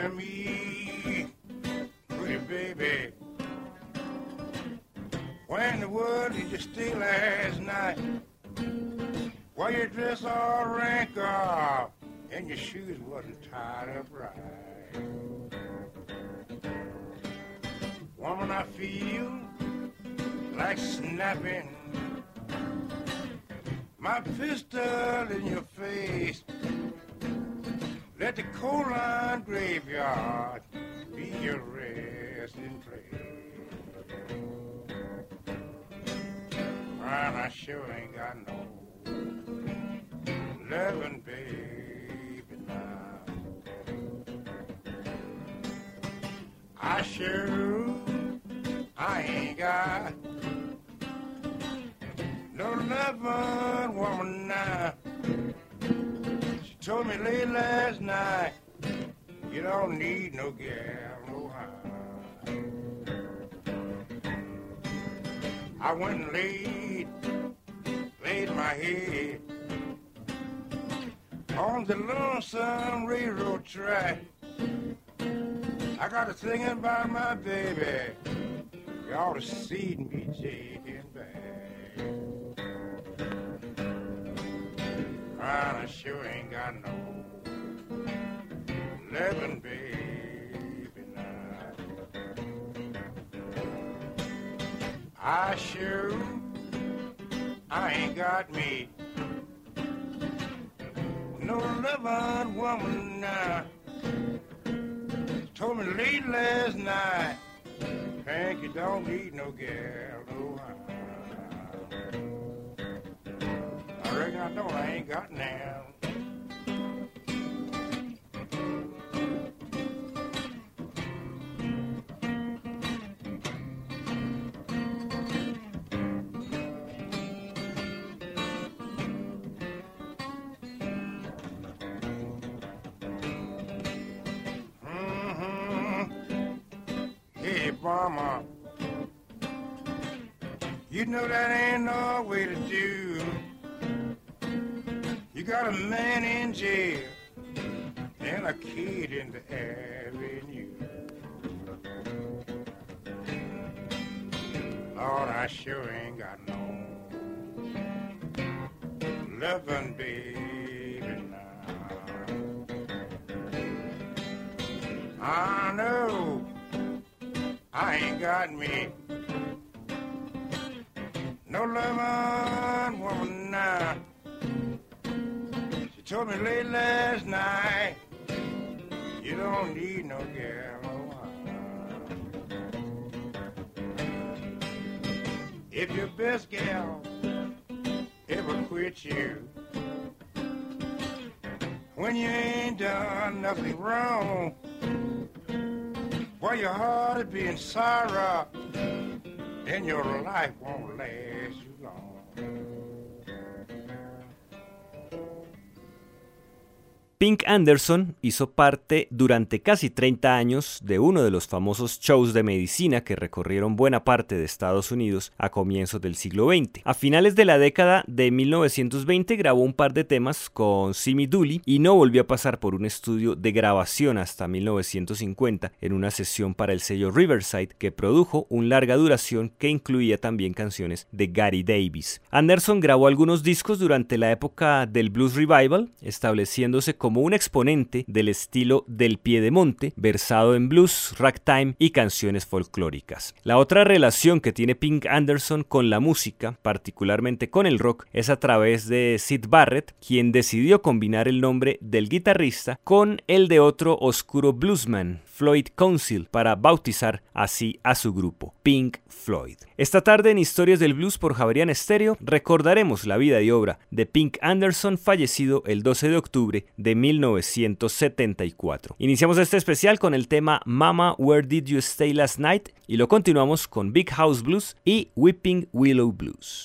to me, pretty baby. When the world did you stay last night? Why your dress all wrinkled and your shoes wasn't tied up right? Woman, I feel like snapping my pistol in your face. Let the coal line graveyard be your resting place. And I sure ain't got no loving baby now. I ain't got no loving woman now. She told me late last night, you don't need no gal, no how. I went and laid my head on the lonesome railroad track. I got to thinking about my baby. You ought to see me taking back. And I sure ain't got no loving baby now. I ain't got me no loving woman now. Told me late last night, Hank, you don't need no gal, no how. I reckon I don't, I ain't got now. Mama, you know that ain't no way to do. You got a man in jail and a kid in the avenue. Lord, I sure ain't got no loving baby now. I know I ain't got me no loving woman now. She told me late last night, you don't need no gal, no how. If your best gal ever quit you when you ain't done nothing wrong, well, your heart will be in sorrow, and your life won't last you long. Pink Anderson hizo parte durante casi 30 años de uno de los famosos shows de medicina que recorrieron buena parte de Estados Unidos a comienzos del siglo XX. A finales de la década de 1920 grabó un par de temas con Simi Dooley y no volvió a pasar por un estudio de grabación hasta 1950 en una sesión para el sello Riverside que produjo un larga duración que incluía también canciones de Gary Davis. Anderson grabó algunos discos durante la época del Blues Revival, estableciéndose como un exponente del estilo del piedemonte, versado en blues, ragtime y canciones folclóricas. La otra relación que tiene Pink Anderson con la música, particularmente con el rock, es a través de Syd Barrett, quien decidió combinar el nombre del guitarrista con el de otro oscuro bluesman, Floyd Council, para bautizar así a su grupo, Pink Floyd. Esta tarde en Historias del Blues por Javerian Estéreo recordaremos la vida y obra de Pink Anderson, fallecido el 12 de octubre de 1974. Iniciamos este especial con el tema Mama, Where Did You Stay Last Night? Y lo continuamos con Big House Blues y Weeping Willow Blues.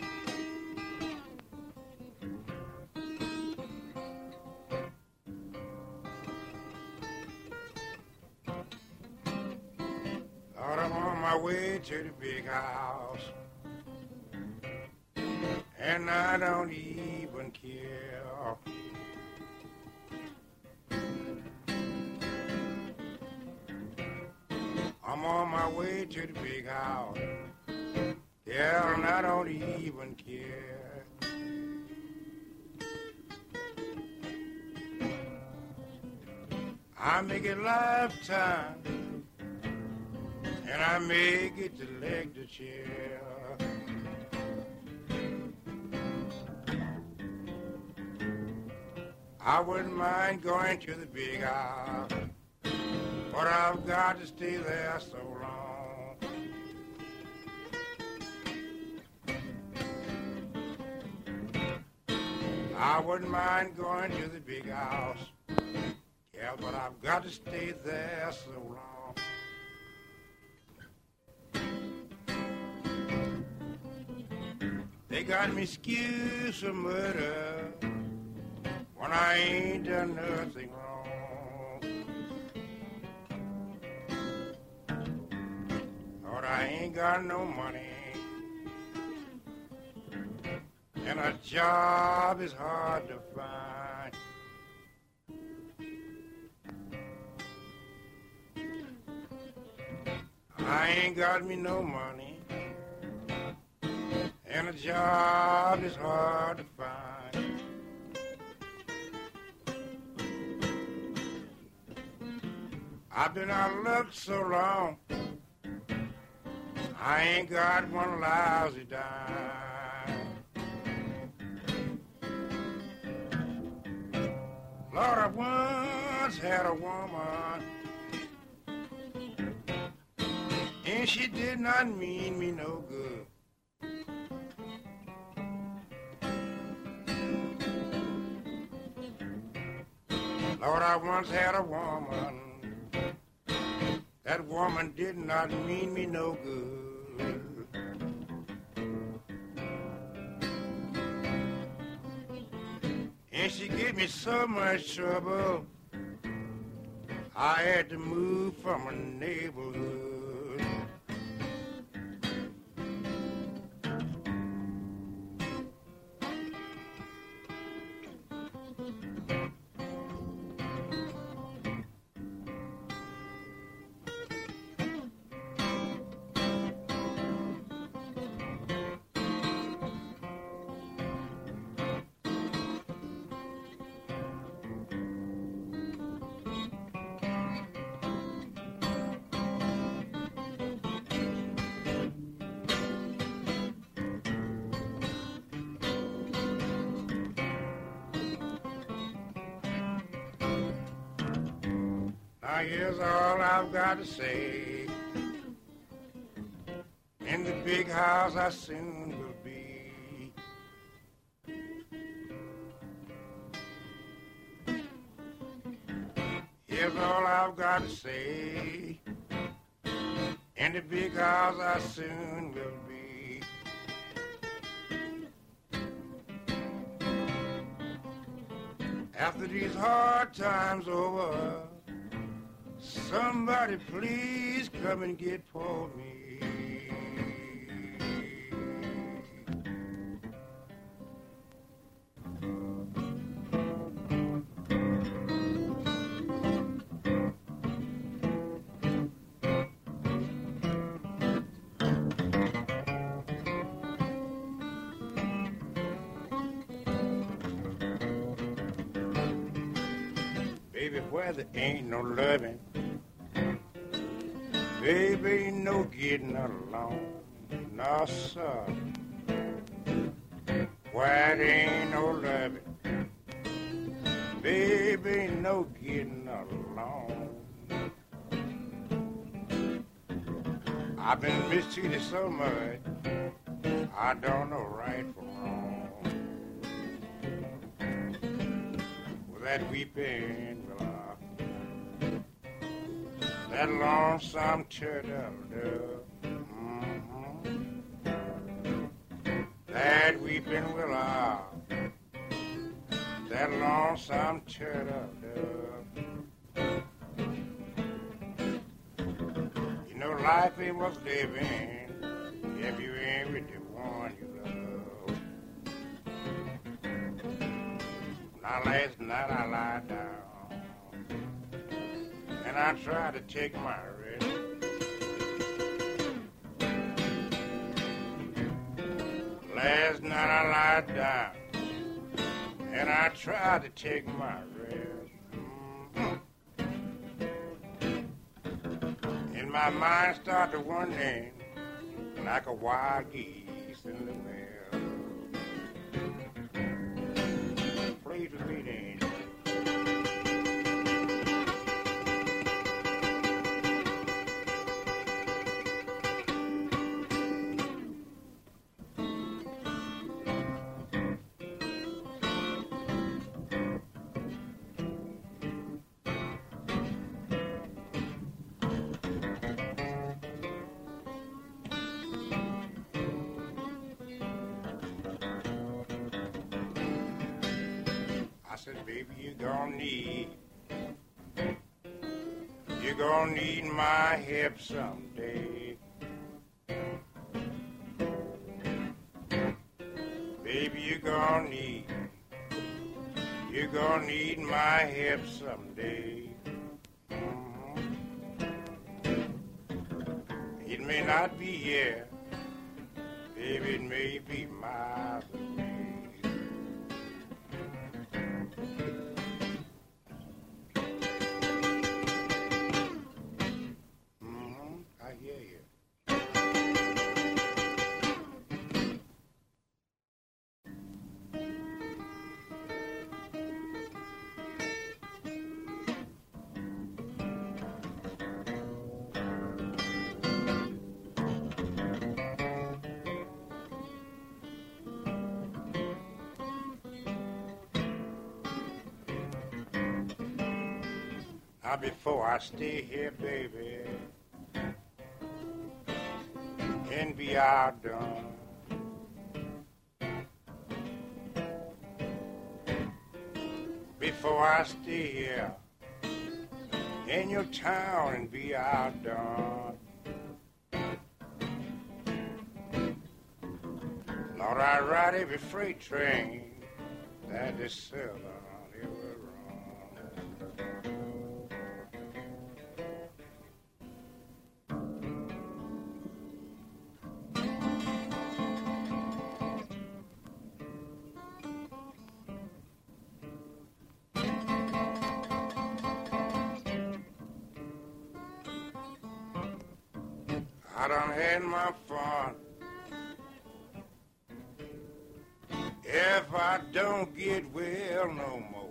Lord, I'm on my way to the big house, and I don't even care. my way to the big house. Yeah, and I don't even care. I make it lifetime, and I make it to leg the chair. I wouldn't mind going to the big house, but I've got to stay there so long. I wouldn't mind going to the big house, yeah, but I've got to stay there so long. They got me excused for murder when I ain't done nothing wrong. Lord, I ain't got no money, and a job is hard to find. I ain't got me no money, and a job is hard to find. I've been out of luck so long, I ain't got one lousy dime. Lord, I once had a woman, and she did not mean me no good. Lord, I once had a woman, that woman did not mean me no good. And she gave me so much trouble, I had to move from a neighborhood. Now here's all I've got to say. In the big house I soon will be. Here's all I've got to say. In the big house I soon will be. After these hard times over, somebody please come and get for me. Baby, where there ain't no loving, baby, ain't no getting along, no sir. Where there ain't no loving, baby, ain't no getting along. I've been mistreated so much, I don't know right from wrong. With that weeping willow, that lonesome turtle dove, that weeping willow, that lonesome turtle dove. You know life ain't worth living if you ain't with the one you love. Now last night I lied down and I tried to take my rest. Last night I lied down and I tried to take my rest. And my mind started wandering like a wild geese in the well. Please with me then. I said, baby, you're gonna need my help someday. Baby, you're gonna need my help someday. It may not be here, baby, it may be miles away. I hear you. Now before I stay here, baby, and be outdone, before I stay here in your town and be outdone, Lord, I ride every freight train that is southern ever run. I done had my fun. If I don't get well no more,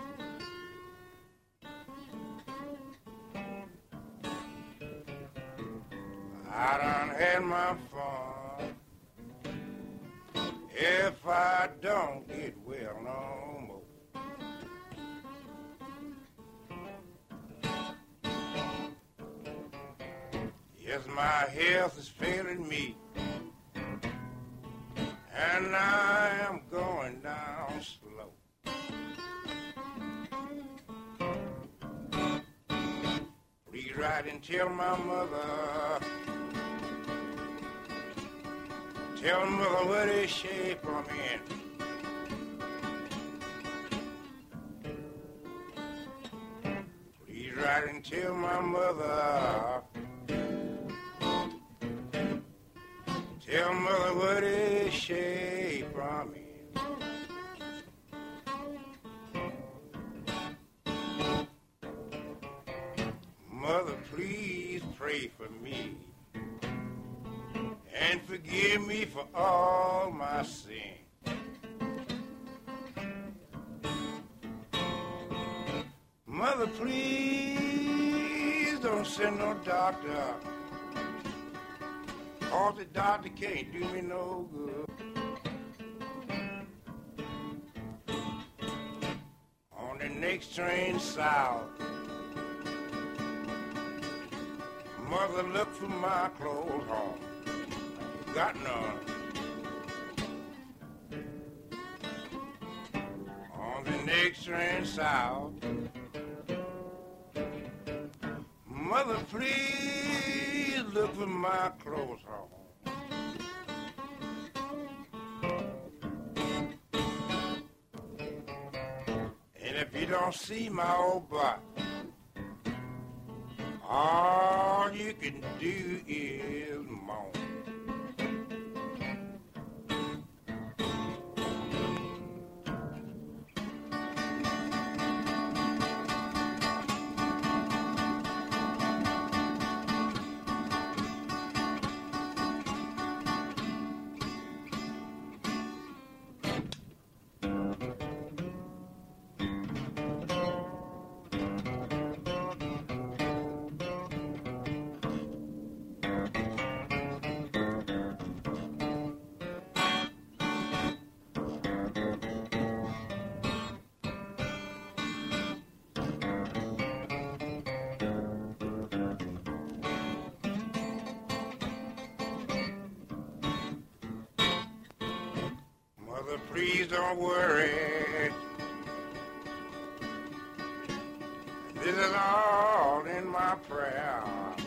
I done had my fun. If I don't get well no more. Yes, my health is failing me, and I am going down slow. Please write and tell my mother, tell mother what is shape I'm in. Please write and tell my mother, tell mother what is shape I'm in. Mother, please pray for me and forgive me for all my sin. Mother, please don't send no doctor, 'cause the doctor can't do me no good. On the next train south, mother, look for my clothes home. Got none. On the next train south, mother, please look for my clothes home. And if you don't see my old butt, all you can do is moan. Mother, please don't worry. This is all in my prayer.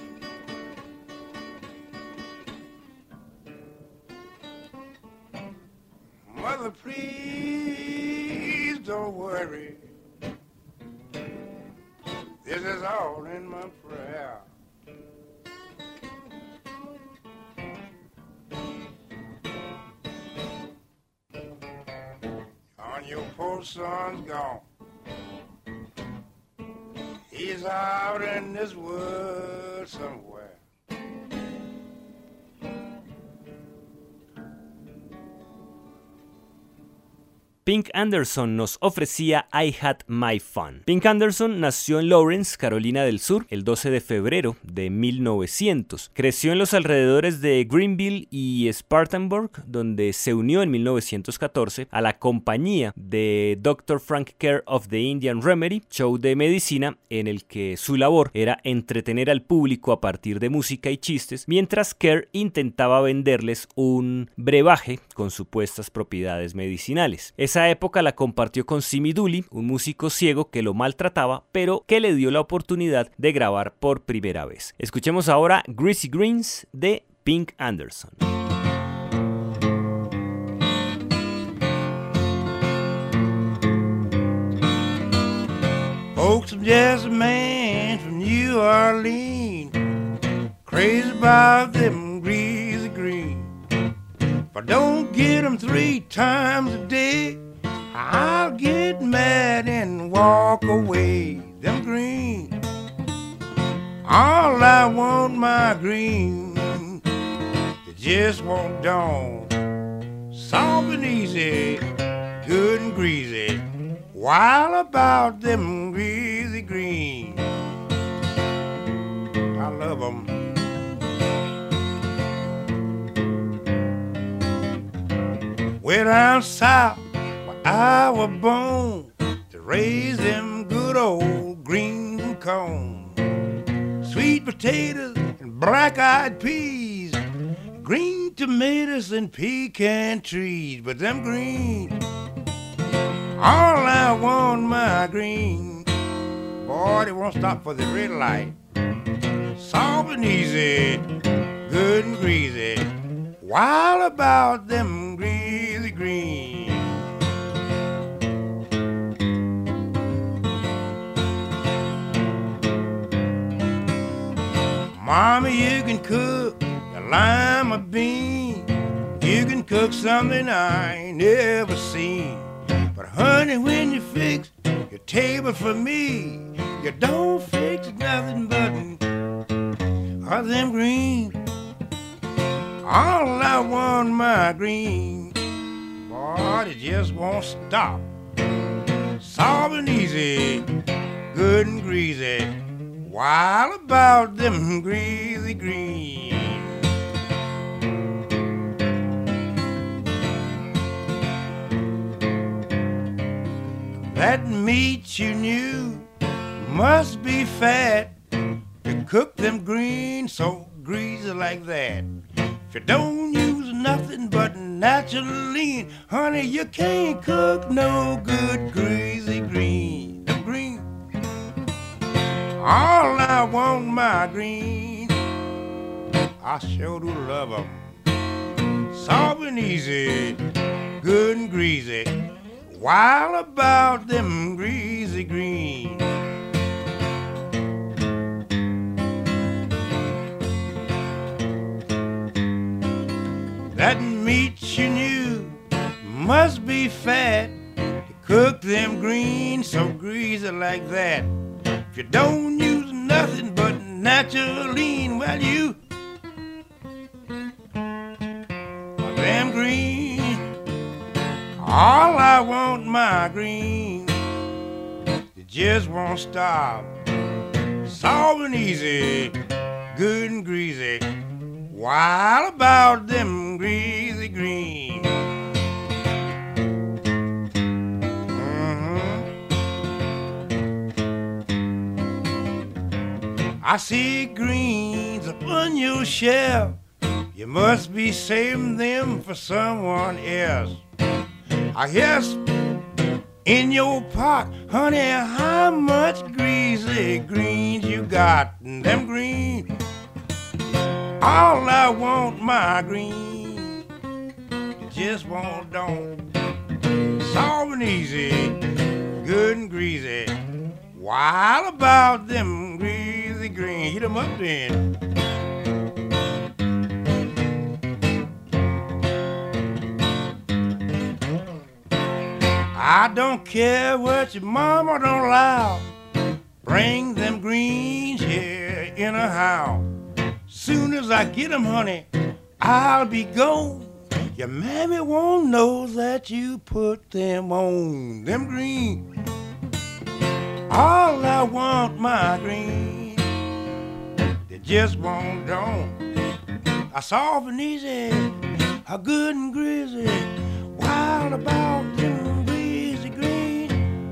Mother, please don't worry. This is all in my prayer. On your poor son's gone. He's out in this world somewhere. Pink Anderson nos ofrecía I Had My Fun. Pink Anderson nació en Lawrence, Carolina del Sur, el 12 de febrero de 1900. Creció en los alrededores de Greenville y Spartanburg, donde se unió en 1914 a la compañía de Dr. Frank Kerr of the Indian Remedy, show de medicina en el que su labor era entretener al público a partir de música y chistes, mientras Kerr intentaba venderles un brebaje con supuestas propiedades medicinales. Esa época la compartió con Simi Dooley, un músico ciego que lo maltrataba, pero que le dio la oportunidad de grabar por primera vez. Escuchemos ahora Greasy Greens de Pink Anderson. Folks, I'm just a man from New Orleans, crazy about them greasy greens. If I don't get them 3 times a day, I'll get mad and walk away. Them green, all I want my green, it just won't dawn. Soft and easy, good and greasy, wild about them greasy green. I love them. Way down south I was born to raise them good old green corn, sweet potatoes and black-eyed peas, green tomatoes and pecan trees. But them green, all I want my green. Boy, they won't stop for the red light. Soft and easy, good and greasy, wild about them greasy green. Mama, you can cook a lima bean, you can cook something I ain't never seen. But honey, when you fix your table for me, you don't fix nothing but them green. All I want my green. Boy, it just won't stop. Soft and easy, good and greasy, wild about them greasy green. That meat you knew must be fat to cook them greens so greasy like that. If you don't use nothing but natural lean, honey, you can't cook no good greasy green. Them green, all I want my green. I sure do love 'em. Soft and easy, good and greasy, wild about them greasy green. That meat you knew must be fat to cook them greens so greasy like that. If you don't use nothing but natural lean, well, you them green, all I want my green. It just won't stop. Soft and easy, good and greasy, wild about them greasy green. I see greens upon your shelf. You must be saving them for someone else. I guess in your pot, honey, how much greasy greens you got? Them green, all I want my green. You just won't don't. Soft and easy, good and greasy. Wild about them greasy greens. Heat them up then. I don't care what your mama don't allow. Bring them greens here in a house. Soon as I get them, honey, I'll be gone. Your mammy won't know that you put them on. Them greens, all I want my greens. They just won't don't. I soft and easy, a good and greasy. Wild about them greasy greens.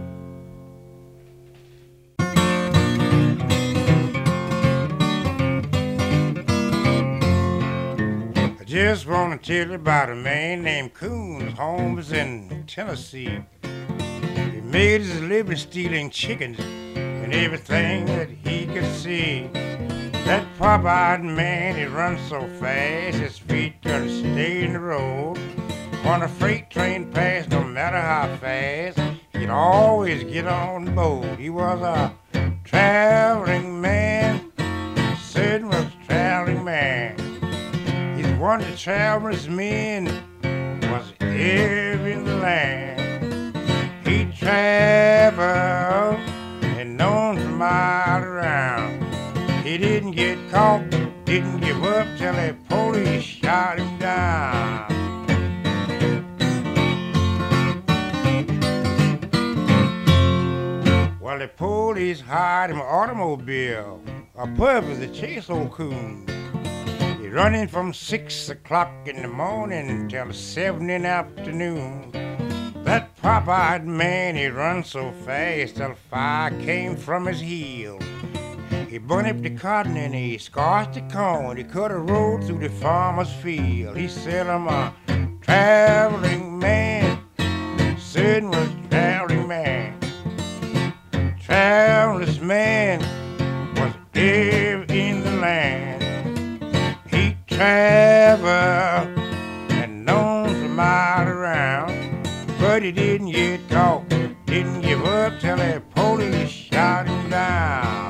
I just want to tell you about a man named Coon. His home is in Tennessee. He made his living stealing chickens and everything that he could see. That pop-eyed man, he runs so fast, his feet couldn't stay in the road. When a freight train passed, no matter how fast, he'd always get on the boat. He was a traveling man, Sid was a traveling man. He's one of the travelers men was ever in the land. He traveled and known for miles around. He didn't get caught, didn't give up till the police shot him down. Well, the police hired him an automobile, a purpose to chase old Coon. He running from 6 o'clock in the morning till 7 in the afternoon. That pop-eyed man, he run so fast till fire came from his heel. He burned up the cotton and he scorched the corn. He cut a road through the farmer's field. He said, I'm a traveling man. Sid was a traveling man. Travelers man was ever in the land. He traveled and known for miles around, but he didn't get caught, didn't give up till the police shot him down.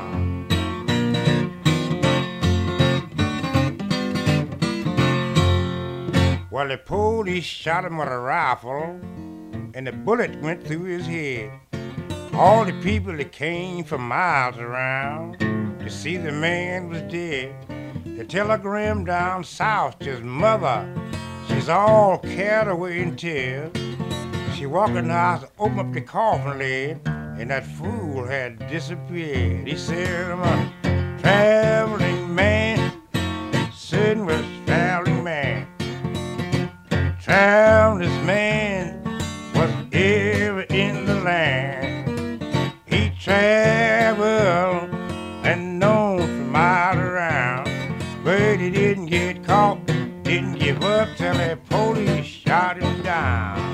Well, the police shot him with a rifle, and the bullet went through his head. All the people that came from miles around to see the man was dead. The telegram down south to his mother, she's all carried away in tears. She walked in the house, opened up the coffin lid, and that fool had disappeared. He said, I'm a traveling man, sitting with a traveling man. Traveling man was ever in the land. He traveled and known for miles around, but he didn't get caught, didn't give up till the police shot him down.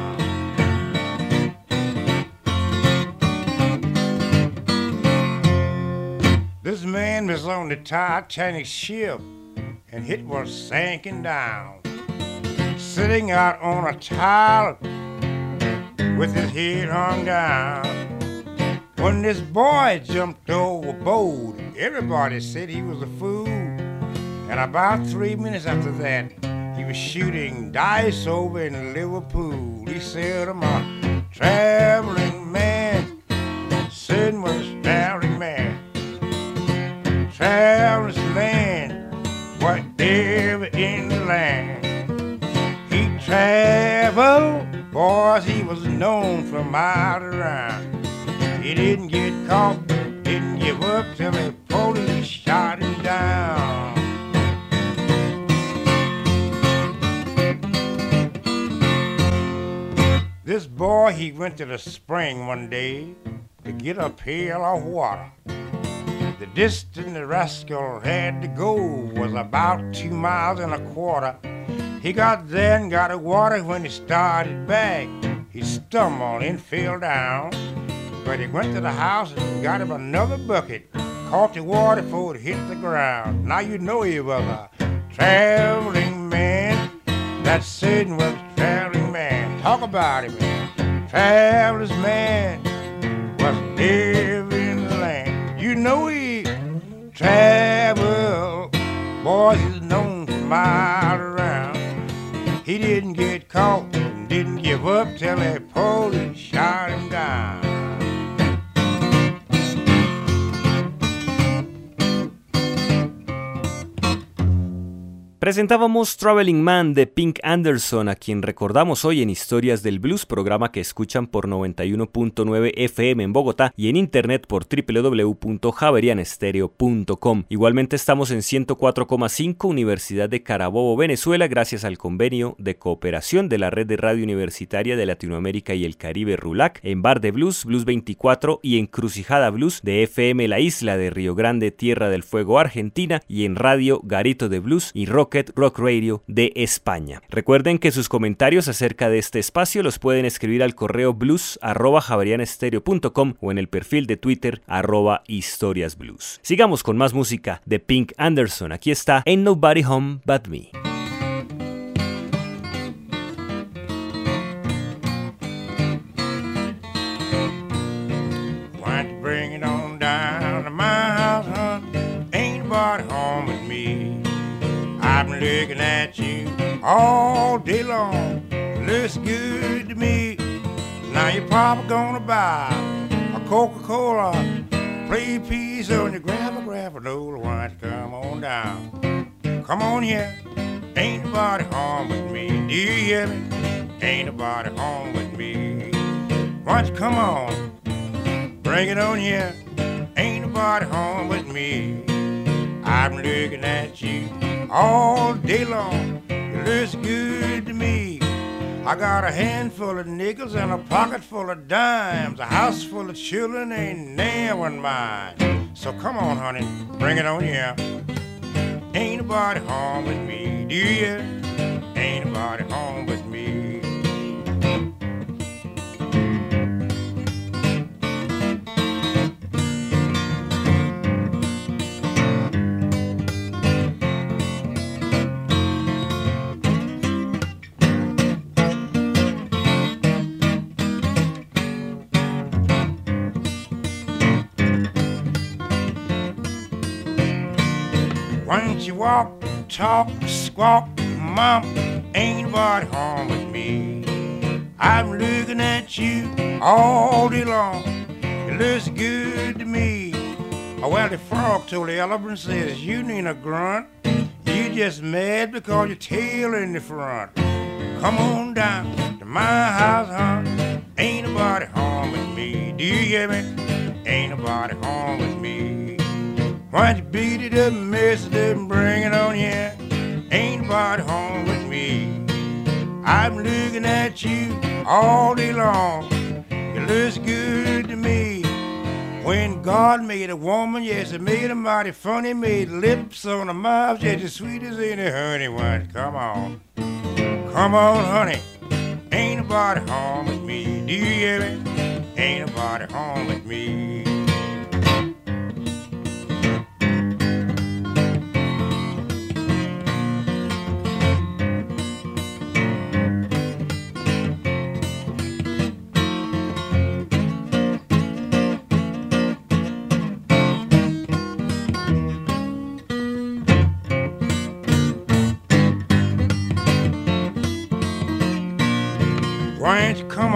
This man was on the Titanic ship, and it was sinking down. Sitting out on a tile with his head hung down. When this boy jumped overboard, everybody said he was a fool. And about 3 minutes after that, he was shooting dice over in Liverpool. He said, I'm a traveling man, Sid was a traveling man. Traveling man, whatever in the land. Traveled, boys, he was known for miles around. He didn't get caught, didn't give up till the police shot him down. This boy, he went to the spring one day to get a pail of water. The distance the rascal had to go was about 2 miles and a quarter. He got there and got the water when he started back. he stumbled and fell down. But he went to the house and got him another bucket, caught the water before it hit the ground. Now you know he was a traveling man. That Satan was a traveling man. Talk about him, man. Traveler's man was living in the land. You know he traveled. Boys is known for miles around. He didn't get caught and didn't give up till the police shot him down. Presentábamos Traveling Man de Pink Anderson, a quien recordamos hoy en Historias del Blues, programa que escuchan por 91.9 FM en Bogotá y en internet por www.javerianestereo.com. Igualmente estamos en 104,5 Universidad de Carabobo, Venezuela, gracias al convenio de cooperación de la Red de Radio Universitaria de Latinoamérica y el Caribe RULAC, en Bar de Blues, Blues 24 y Encrucijada Blues de FM La Isla de Río Grande, Tierra del Fuego, Argentina, y en Radio Garito de Blues y Rock Radio de España. Recuerden que sus comentarios acerca de este espacio los pueden escribir al correo blues@javerianestereo.com o en el perfil de Twitter @historiasblues. Sigamos con más música de Pink Anderson. Aquí está Ain't Nobody Home But Me. Why don't you bring it on down to my house, huh? Ain't nobody home but me. I've been looking at you all day long. Looks good to me. Now you're probably gonna buy a Coca-Cola, play a piece on your grandma, why don't you come on down? Come on here, ain't nobody home with me. Do you hear me? Ain't nobody home with me. Why don't you come on, bring it on here, ain't nobody home with me. I've been looking at you all day long. It looks good to me. I got a handful of nickels and a pocket full of dimes. A house full of children, ain't near one mine. So come on, honey, bring it on here. Ain't nobody home with me, do you? Ain't nobody home with me. Why don't you walk, talk, squawk, mom, ain't nobody home with me. I'm looking at you all day long, it looks good to me. Well, the frog told the elephant, says, you need a grunt, you just mad because your tail in the front. Come on down to my house, huh? Ain't nobody home with me. Do you hear me? Ain't nobody home with me. Why don't you beat it up, mess it up, and bring it on here? Ain't nobody home with me. I'm looking at you all day long. It looks good to me. When God made a woman, yes, He made her mighty funny. Made lips on her mouth, just as sweet as any honey one. Come on, honey. Ain't nobody home with me. Do you hear me? Ain't nobody home with me. Why don't you come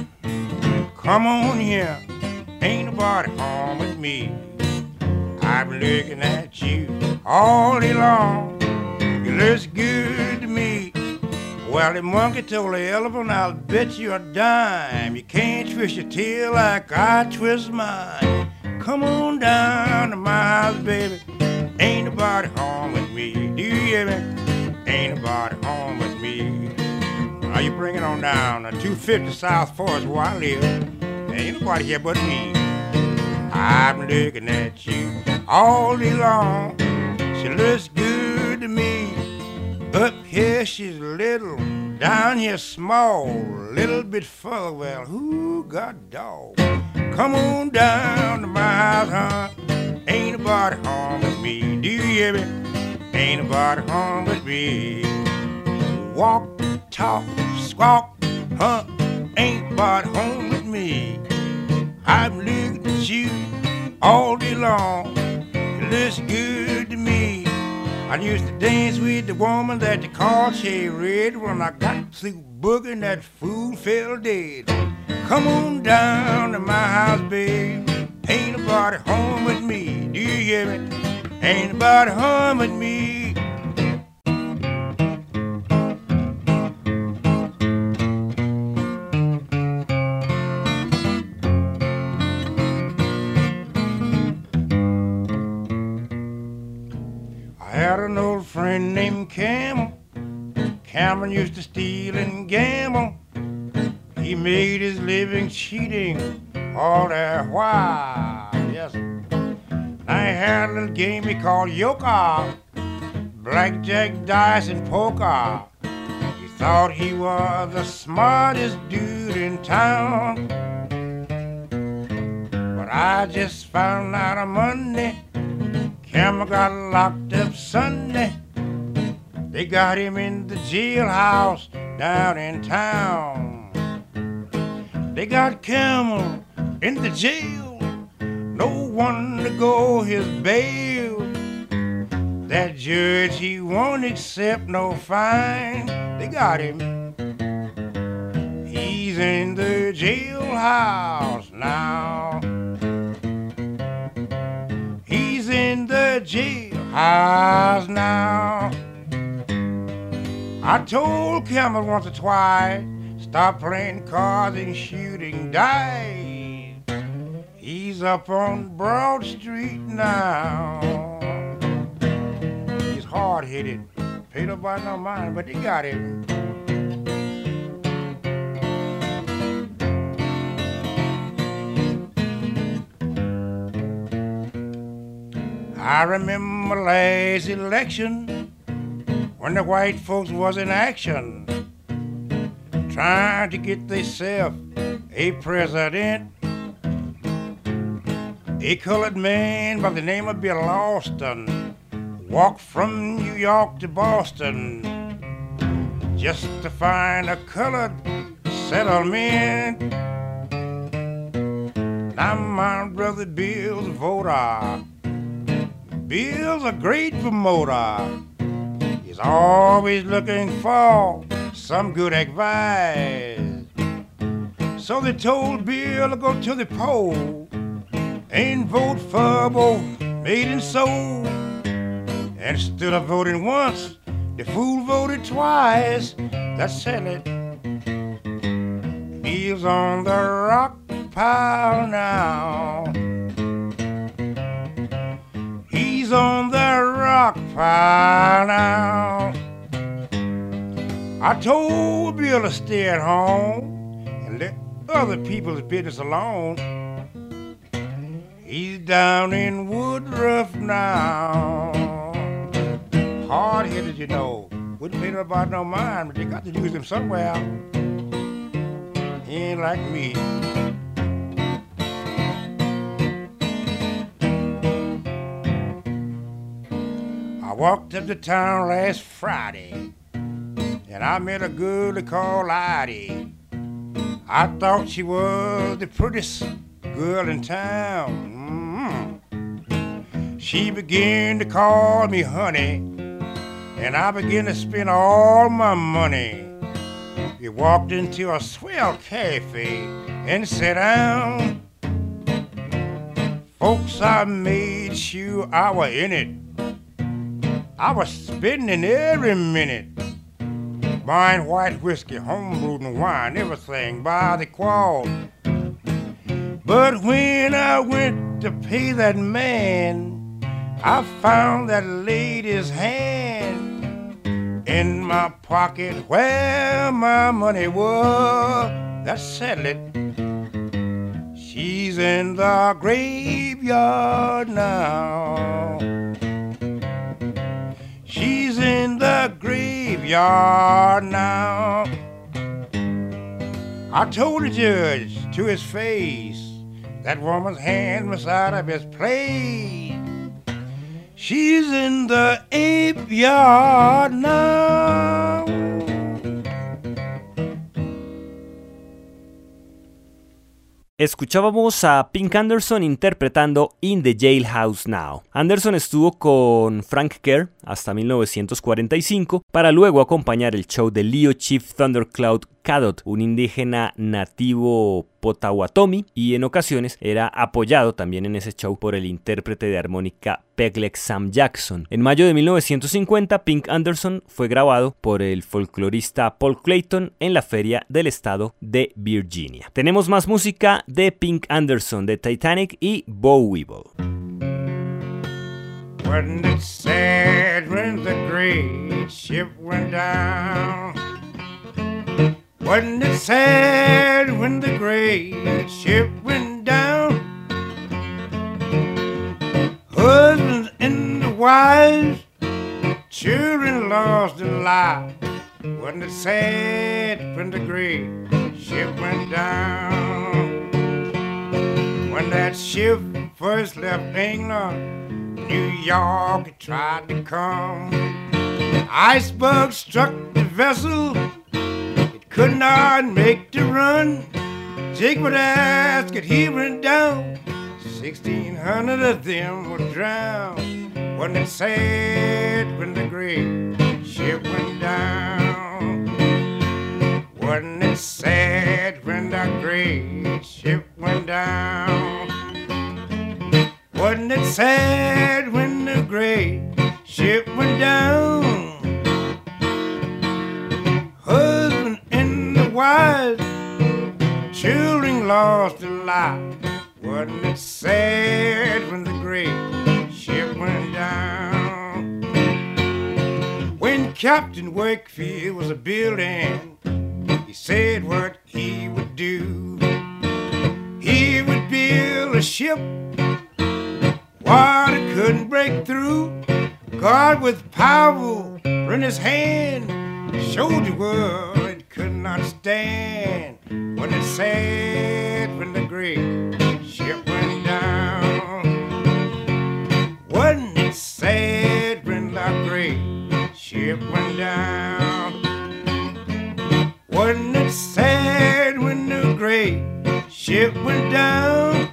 on here, ain't nobody home with me. I've been looking at you all day long, it looks good to me. Well, the monkey told the elephant, I'll bet you a dime, you can't twist your tail like I twist mine. Come on down to my house, baby, ain't nobody home with me. Do you hear me? Ain't nobody home with me. Now you bring it on down to 250 South Forest where I live. Ain't nobody here but me. I've been looking at you all day long. She looks good to me. Up here she's little, down here small, little bit further, well, who got dog? Come on down to my house, huh? Ain't nobody home with me, do you hear me? Ain't nobody home with me. Walk, talk, squawk, huh? Ain't nobody home with me. I'm looking at you all day long. It looks good to me. I used to dance with the woman that they called Cherry Red. When I got through booging, that fool fell dead. Come on down to my house, babe. Ain't nobody home with me. Do you hear me? Ain't nobody home with me. I had an old friend named Camel. Camel used to steal and gamble. He made his living cheating all that while. Yes. I had a little game he called Yoker, blackjack, dice, and poker. He thought he was the smartest dude in town. But I just found out on Monday, Camel got locked up Sunday. They got him in the jailhouse down in town. They got Camel in the jail, no one to go his bail. That judge, he won't accept no fine. They got him. He's in the jailhouse now. He's in the jailhouse now. I told Camel once or twice, stop playing cards and shooting dice. He's up on Broad Street now. He's hard-headed, paid nobody no mind, but they got him. I remember last election when the white folks was in action, trying to get themselves a president. A colored man by the name of Bill Austin walked from New York to Boston just to find a colored settlement. Now my brother Bill's a voter. Bill's a great promoter. He's always looking for some good advice. So they told Bill to go to the poll and vote for both maid and soul. Instead of voting once, the fool voted twice. That's it. Bill's on the rock pile now. He's on the rock pile now. I told Bill to stay at home and let other people's business alone. He's down in Woodruff now. Hard-headed, you know. Wouldn't pay nobody no mind, but they got to use him somewhere. He ain't like me. I walked up to town last Friday, and I met a girl they call Lottie. I thought she was the prettiest girl in town. She began to call me honey, and I began to spend all my money. We walked into a swell cafe and sat down. Folks, I made sure I was in it. I was spending every minute, buying white whiskey, homebrewed and wine, everything by the quart. But when I went to pay that man, I found that lady's hand in my pocket where my money was. That settled it. She's in the graveyard now. She's in the graveyard graveyard now. I told the judge to his face, that woman's hand was out of his place. She's in the ape yard now. Escuchábamos a Pink Anderson interpretando In the Jailhouse Now. Anderson estuvo con Frank Kerr hasta 1945 para luego acompañar el show de Leo Chief Thundercloud Cadot, un indígena nativo Potawatomi, y en ocasiones era apoyado también en ese show por el intérprete de armónica Pegleg Sam Jackson. En mayo de 1950, Pink Anderson fue grabado por el folclorista Paul Clayton en la feria del estado de Virginia. Tenemos más música de Pink Anderson, de Titanic y Boll Weevil. Wasn't it sad when the great ship went down? Wasn't it sad when the great ship went down? Husbands and the wives, children lost their lives. Wasn't it sad when the great ship went down? When that ship first left England, New York it tried to come. Icebergs struck the vessel, it could not make the run. Jake would ask it, he went down. 1,600 of them were drowned. Wasn't it sad when the great ship went down? Wasn't it sad when the great ship went down? Wasn't it sad when the great ship went down? Husband and the wives, children lost their lives. Wasn't it sad when the great ship went down? When Captain Wakefield was a building, he said what he would do. He would build a ship water couldn't break through. God with power in his hand showed the world it could not stand. Wasn't it sad when the great ship went down? Wasn't it sad when the great ship went down? Wasn't it sad when the great ship went down?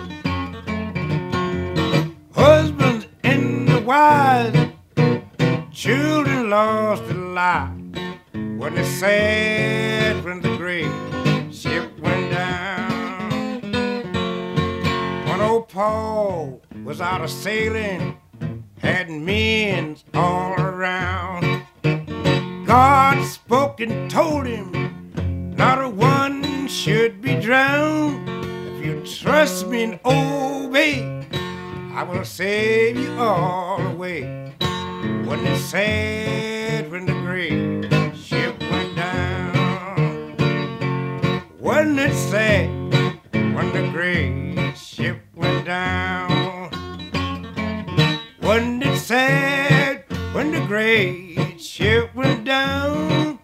Husbands and the wives, children lost their lives. Wasn't it sad when the great ship went down? When old Paul was out a sailing, had men all around. God spoke and told him, not a one should be drowned. If you trust me and obey, I will save you all the way. Wasn't it sad when the great ship went down? Wasn't it sad when the great ship went down? Wasn't it sad when the great ship went down?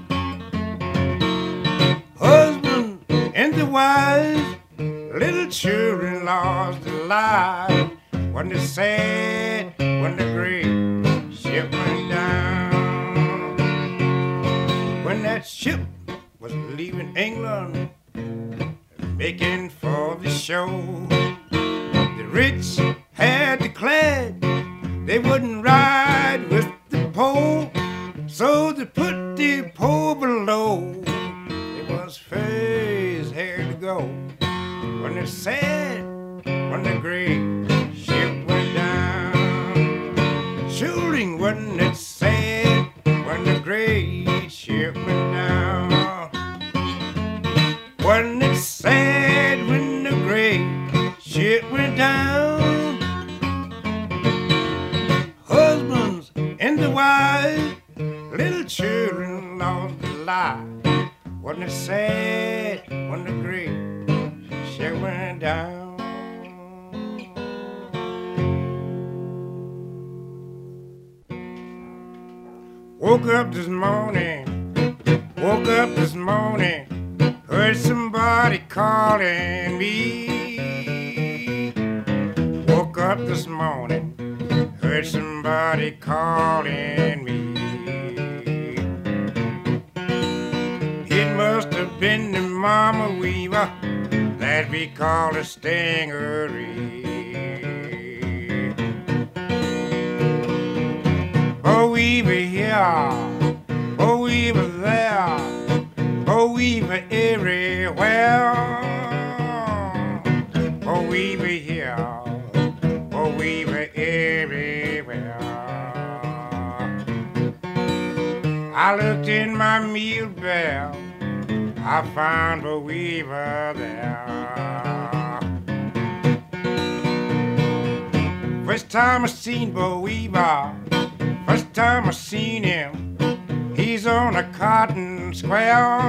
Husband and the wives, little children lost their lives. Wasn't it sad when the great ship went down? When that ship was leaving England, making for the show, the rich had declared they wouldn't ride with the poor, so they put the poor below. It was first had to go. When it said, when the great ship went down, shooting wasn't it sad when the great ship went down? Wasn't it sad when the great ship went down? Husbands and the wives, little children lost their lives. Wasn't it sad when the great ship went down? Woke up this morning, heard somebody calling me. Woke up this morning, heard somebody calling me. It must have been the Mama Weaver that we call a stingery. Bo Weaver here, Bo Weaver there, Bo Weaver everywhere. Bo Weaver here, Bo Weaver everywhere. I looked in my meal bell, I found Bo Weaver there. First time I seen Bo Weaver, first time I seen him, he's on a cotton square.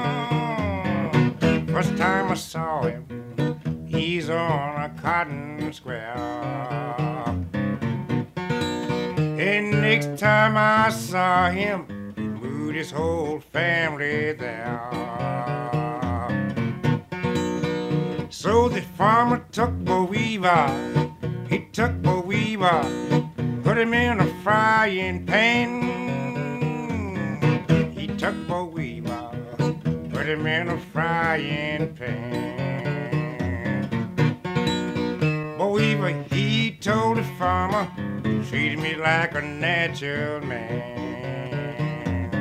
First time I saw him, he's on a cotton square. And next time I saw him, he moved his whole family there. So the farmer took Bo Weaver, he took Bo Weaver, put him in a frying pan. He took Bo Weaver, put him in a frying pan. Bo Weaver, he told the farmer, treated me like a natural man.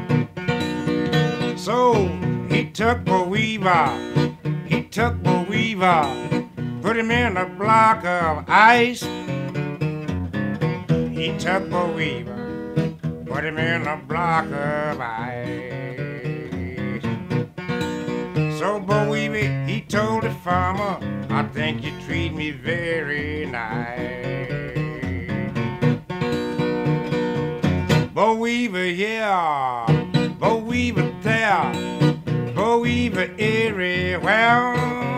So he took Bo Weaver, he took Bo Weaver, put him in a block of ice. He took Bo Weaver, put him in a block of ice. So Bo Weaver, he told the farmer, I think you treat me very nice. Bo Weaver here, Bo Weaver there, Bo Weaver everywhere.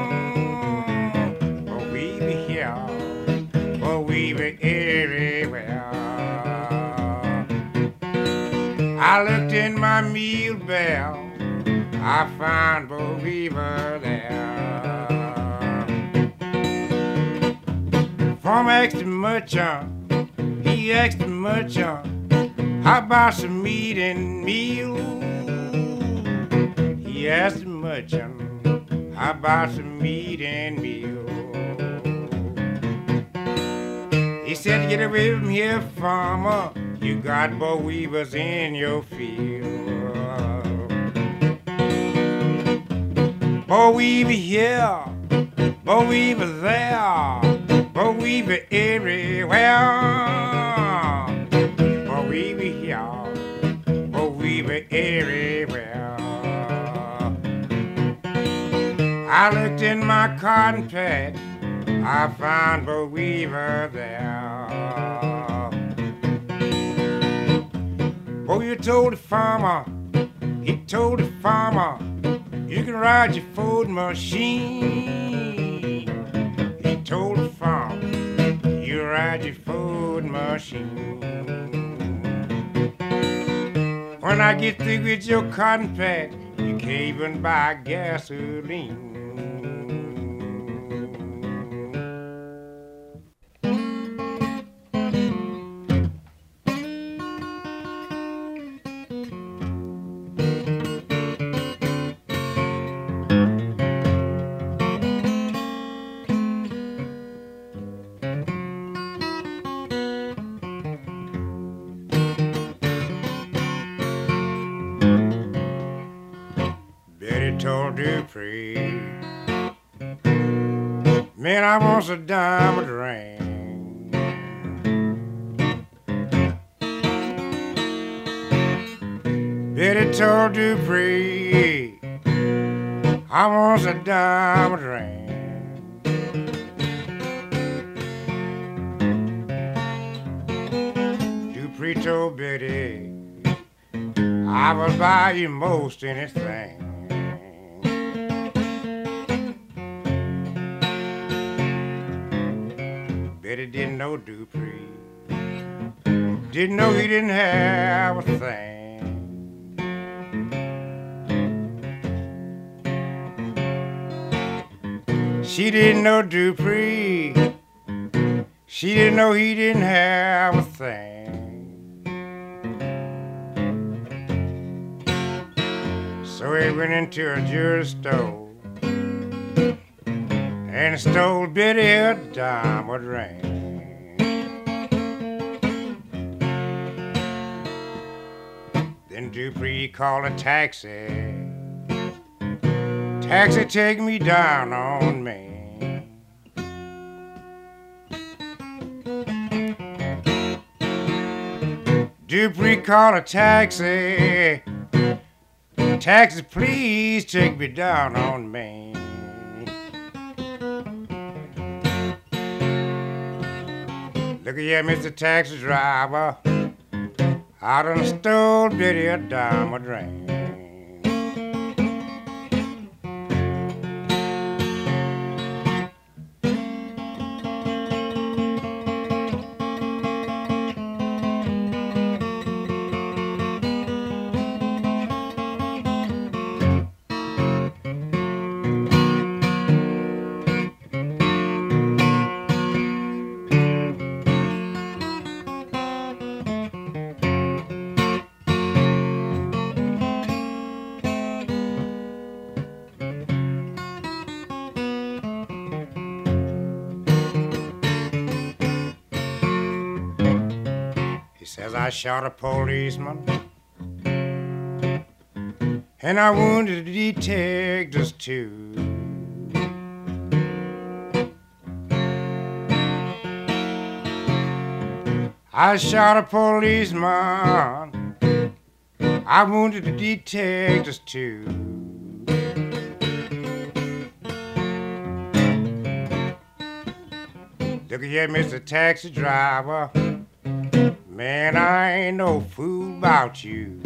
Bo Weaver here, Bo Weaver everywhere. I looked in my meal bell, I found Bo Weaver there. Farmer asked the merchant, he asked the merchant, how about some meat and meal? He asked the merchant, how about some meat and meal? He said, get away from here, farmer, you got Bo Weavers in your field. Bo Weaver here, Bo Weaver there, Bo Weaver everywhere. Bo Weaver here, Bo Weaver everywhere. I looked in my cotton patch, I found Bo Weaver there. Bo Weaver told the farmer, he told the farmer, you can ride your Ford machine. He told the farmer, you ride your Ford machine. When I get through with your cotton patch, you can't even buy gasoline. Told Dupree, man, I want a diamond ring. Betty told Dupree, I want a diamond ring. Dupree told Betty, I will buy you most anything. Betty didn't know Dupree didn't know he didn't have a thing. She didn't know Dupree, she didn't know he didn't have a thing. So he went into a jewelry store and stole Biddy a diamond ring. Then Dupree called a taxi. Taxi, take me down on Main. Dupree called a taxi. Taxi, please take me down on Main. Look at here, Mr. Taxi Driver, I done stole Biddy a diamond ring. Says I shot a policeman and I wounded detectives too. I shot a policeman, I wounded the detectives too. Look at here, Mr. Taxi Driver, man, I ain't no fool about you.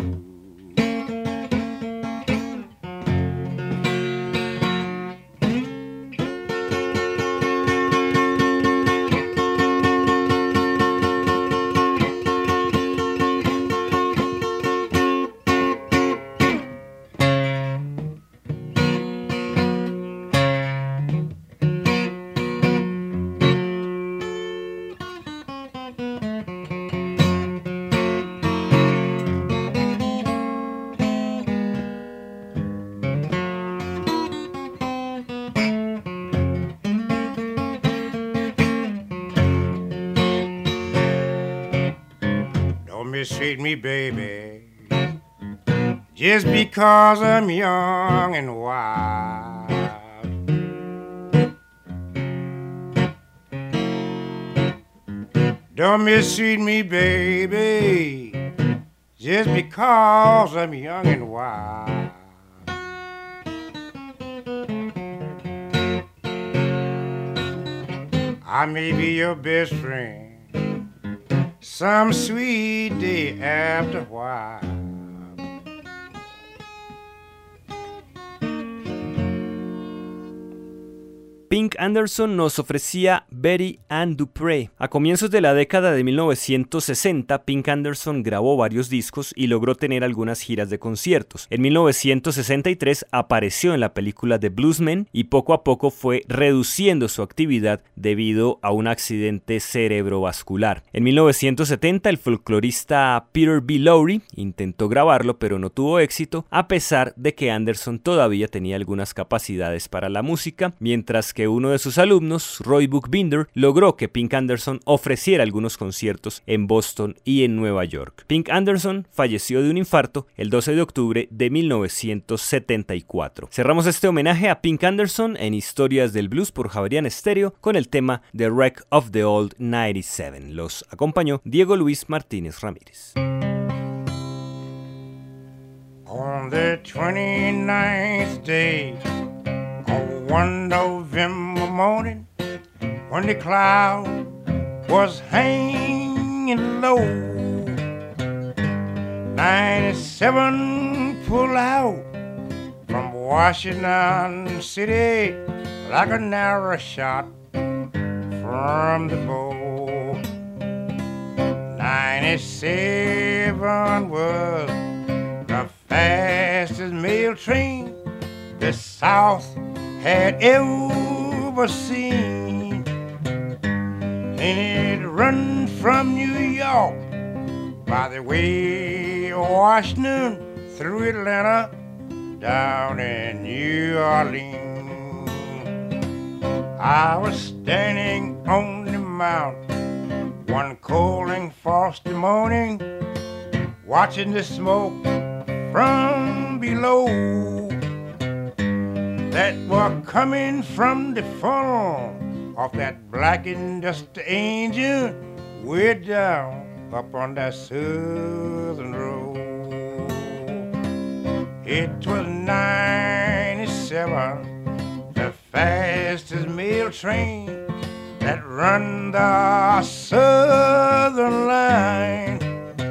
Mistreat me, baby, just because I'm young and wild. Don't mistreat me, baby, just because I'm young and wild. I may be your best friend some sweet day after a while. Pink Anderson nos ofrecía Betty Ann Dupree. A comienzos de la década de 1960, Pink Anderson grabó varios discos y logró tener algunas giras de conciertos. En 1963 apareció en la película The Bluesmen y poco a poco fue reduciendo su actividad debido a un accidente cerebrovascular. En 1970 el folclorista Peter B. Lowry intentó grabarlo pero no tuvo éxito, a pesar de que Anderson todavía tenía algunas capacidades para la música, mientras que uno de sus alumnos, Roy Buchbinder, logró que Pink Anderson ofreciera algunos conciertos en Boston y en Nueva York. Pink Anderson falleció de un infarto el 12 de octubre de 1974. Cerramos este homenaje a Pink Anderson en Historias del Blues por Javerian Estéreo con el tema The Wreck of the Old 97. Los acompañó Diego Luis Martínez Ramírez. On the 29th day on one November morning, when the cloud was hanging low, 97 pulled out from Washington City like a narrow shot from the bow. 97 77 was the fastest mail train the South had ever seen. And it run from New York by the way of Washington through Atlanta down in New Orleans. I was standing on the mountain one cold and frosty morning, watching the smoke from below that were coming from the funnel of that black and dusty engine way down up on that southern road. It was 97, the fastest mail train that run the southern line.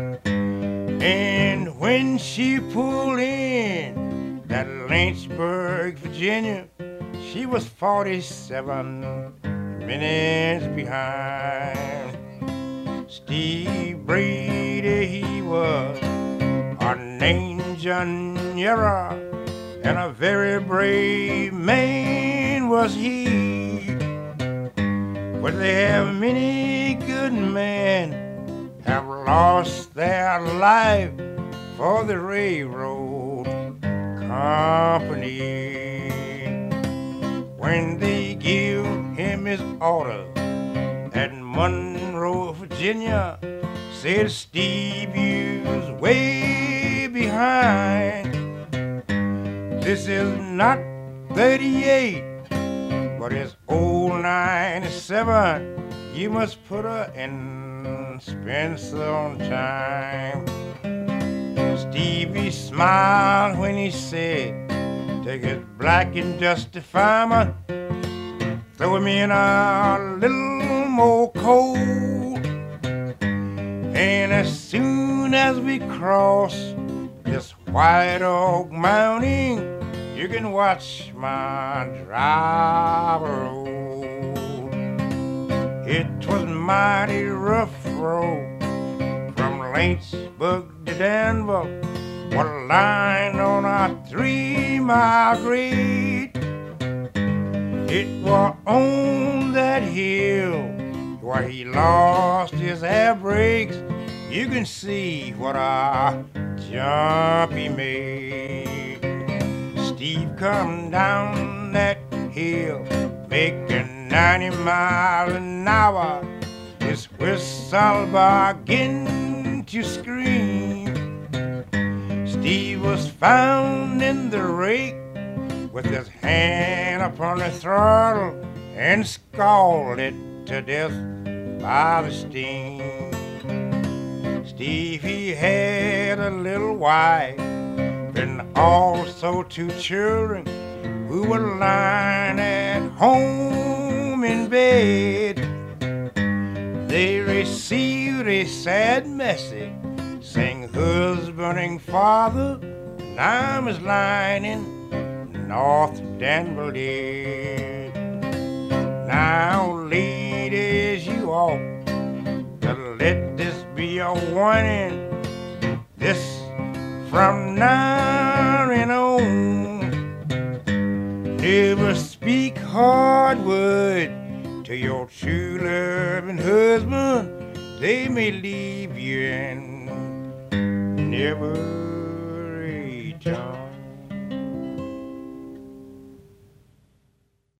And when she pulled in that Lynchburg, Virginia, she was 47 minutes behind. Steve Brady, he was a Ninja Nera, and a very brave man was he. But they have many good men have lost their life for the railroad company. When they give him his order at Monroe, Virginia, said Steve, you was way behind. This is not 38, but it's old 97. You must put her in Spencer on time. Stevie smiled when he said, take his black and dusty fireman, throw him in a little more coal. And as soon as we cross this White Oak Mountain, you can watch my driver roll. It was mighty rough road from Lynchburg to Danville, one line on a 3-mile grade. It was on that hill where he lost his air brakes. You can see what a jump he made. Steve come down that hill, making 90 miles an hour. His whistle began to scream. Steve was found in the rake with his hand upon the throttle and scalded to death by the steam. Steve, he had a little wife and also 2 children who were lying at home in bed. They received a sad message saying, husband and father, and I was lying in North Danville dead. Now, ladies, you ought to let this be a warning. This from now and on. Never speak hard word to your true loving husband. They may leave you and never